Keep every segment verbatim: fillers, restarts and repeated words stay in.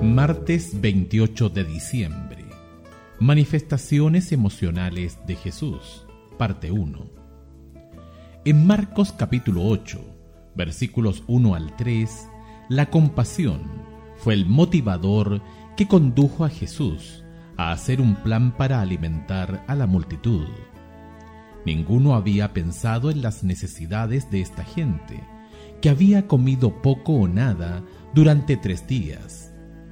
Martes veintiocho de diciembre. Manifestaciones emocionales de Jesús, parte uno. En Marcos capítulo ocho, versículos uno al tres, la compasión fue el motivador que condujo a Jesús a hacer un plan para alimentar a la multitud. Ninguno había pensado en las necesidades de esta gente, que había comido poco o nada durante tres días.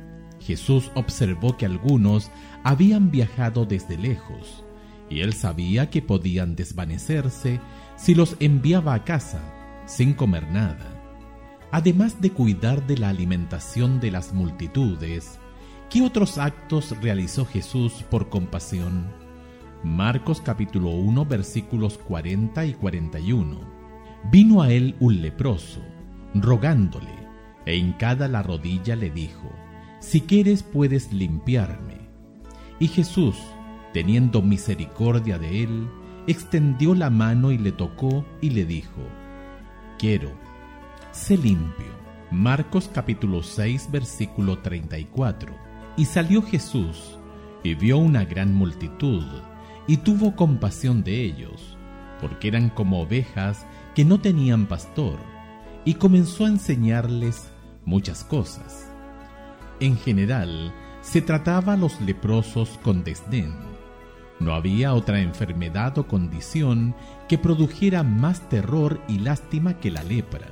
Jesús observó que algunos habían viajado desde lejos, y él sabía que podían desvanecerse si los enviaba a casa sin comer nada. Además de cuidar de la alimentación de las multitudes, ¿qué otros actos realizó Jesús por compasión? Marcos capítulo uno, versículos cuarenta y cuarenta y uno. Vino a él un leproso, rogándole, e hincada la rodilla le dijo: Si quieres puedes limpiarme. Y Jesús, teniendo misericordia de él, extendió la mano y le tocó y le dijo: Quiero, sé limpio. Marcos capítulo seis, versículo treinta y cuatro. Y salió Jesús, y vio una gran multitud, y tuvo compasión de ellos, porque eran como ovejas que no tenían pastor, y comenzó a enseñarles muchas cosas. En general, se trataba a los leprosos con desdén. No había otra enfermedad o condición que produjera más terror y lástima que la lepra.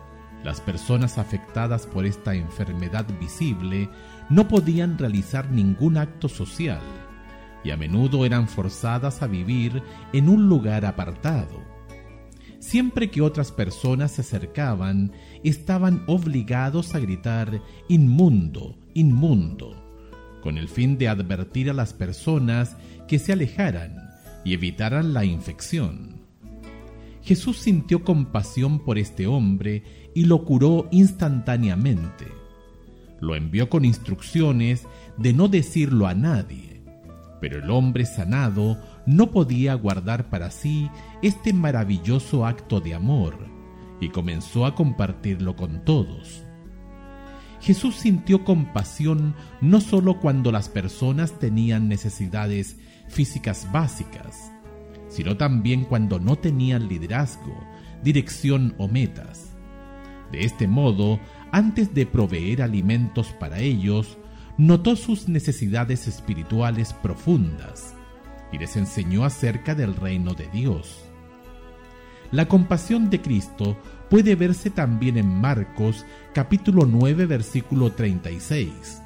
Las personas afectadas por esta enfermedad visible no podían realizar ningún acto social, y a menudo eran forzadas a vivir en un lugar apartado. Siempre que otras personas se acercaban, estaban obligados a gritar «inmundo, inmundo», con el fin de advertir a las personas que se alejaran y evitaran la infección. Jesús sintió compasión por este hombre y lo curó instantáneamente. Lo envió con instrucciones de no decirlo a nadie, pero el hombre sanado no podía guardar para sí este maravilloso acto de amor y comenzó a compartirlo con todos. Jesús sintió compasión no solo cuando las personas tenían necesidades físicas básicas, sino también cuando no tenían liderazgo, dirección o metas. De este modo, antes de proveer alimentos para ellos, notó sus necesidades espirituales profundas y les enseñó acerca del reino de Dios. La compasión de Cristo puede verse también en Marcos capítulo nueve, versículo treinta y seis,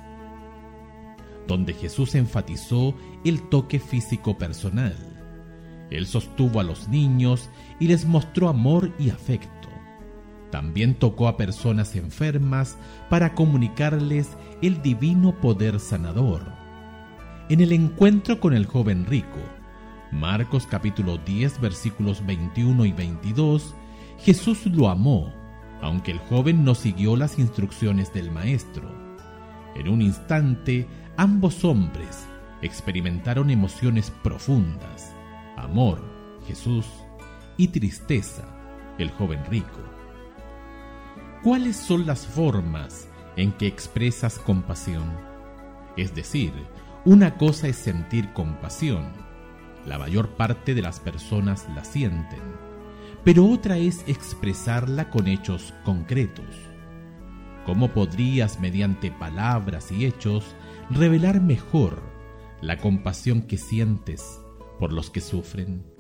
donde Jesús enfatizó el toque físico personal. Él sostuvo a los niños y les mostró amor y afecto. También tocó a personas enfermas para comunicarles el divino poder sanador. En el encuentro con el joven rico, Marcos capítulo diez, versículos veintiuno y veintidós, Jesús lo amó, aunque el joven no siguió las instrucciones del maestro. En un instante, ambos hombres experimentaron emociones profundas: amor, Jesús, y tristeza, el joven rico. ¿Cuáles son las formas en que expresas compasión? Es decir, una cosa es sentir compasión, la mayor parte de las personas la sienten, pero otra es expresarla con hechos concretos. ¿Cómo podrías, mediante palabras y hechos, revelar mejor la compasión que sientes por los que sufren?